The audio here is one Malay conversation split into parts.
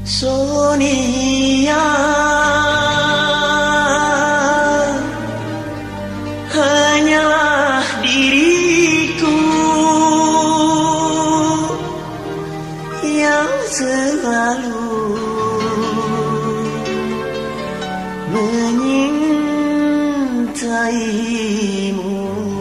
Sonia, hanyalah diriku yang selalu menyintaimu.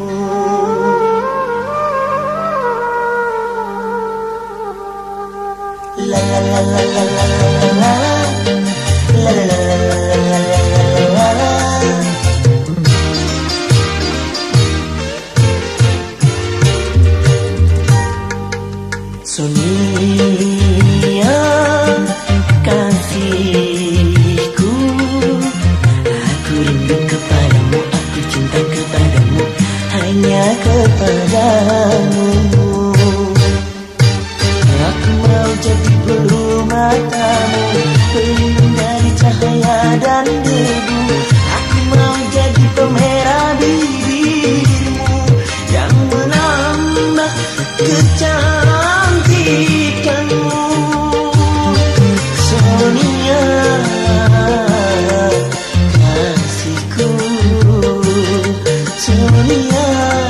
La la la la la la la la la la la la. Sonia, kasihku, aku rindu kepadamu, aku cinta kepadamu, hanya kepadamu. Aku mau jadi bulu matamu, pelindung dari cahaya dan debu. Aku mau jadi pemerah bibirmu yang menambah kecantikanmu. Sonia, kasihku, Sonia.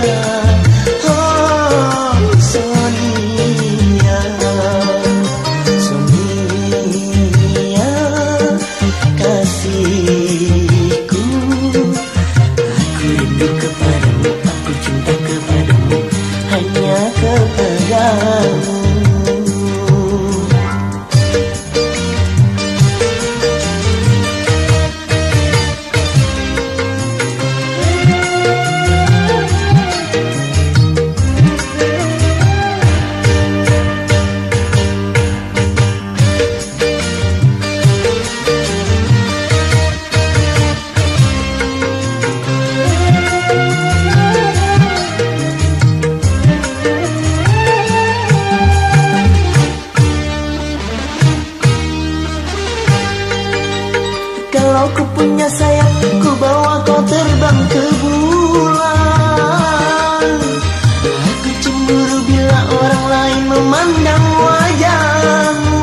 Kalau ku punya sayap, ku bawa kau terbang ke bulan. Aku cemburu bila orang lain memandang wajahmu.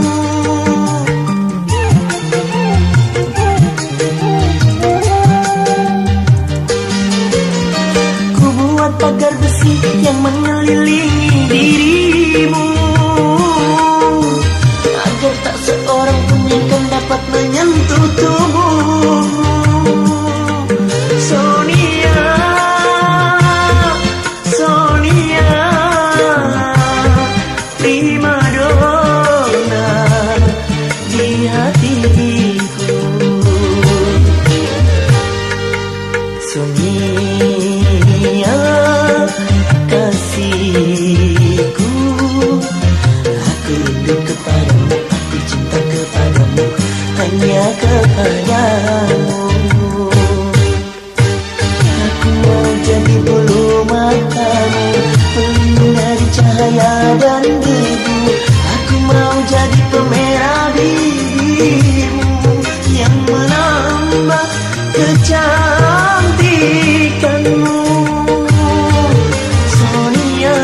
Ku buat pagar besi yang mengelilingi dirimu, agar tak seorang pun yang kan dapat menyentuh tubuhmu. Sonia, Sonia, prima donna di hatiku. Sonia, kasihku, aku rindu kepadamu, aku cinta kepadamu, hanya kepadamu. Aku mau jadi bulu matamu, pelindung dari cahaya dan debu. Aku mau jadi pemerah bibirmu yang menambah kecantikanmu. Sonia,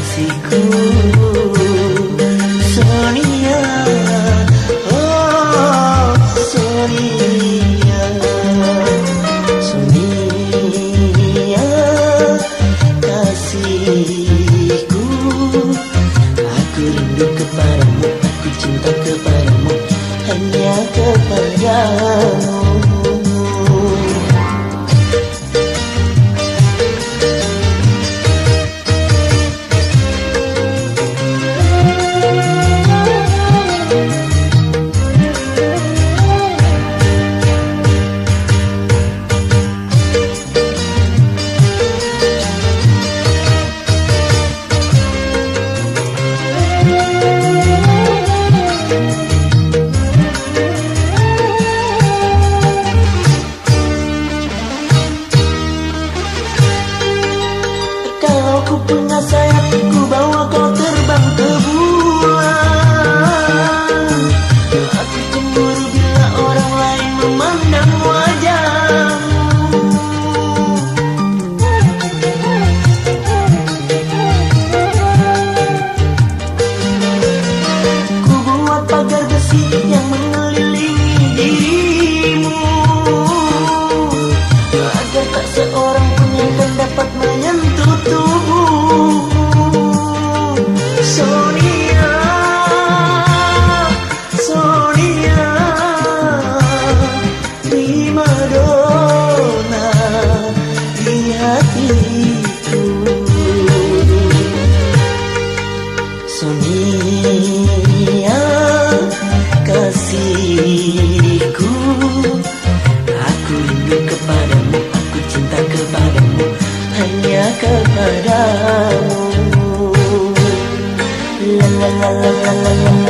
kasihku, Sonia, oh la la la la la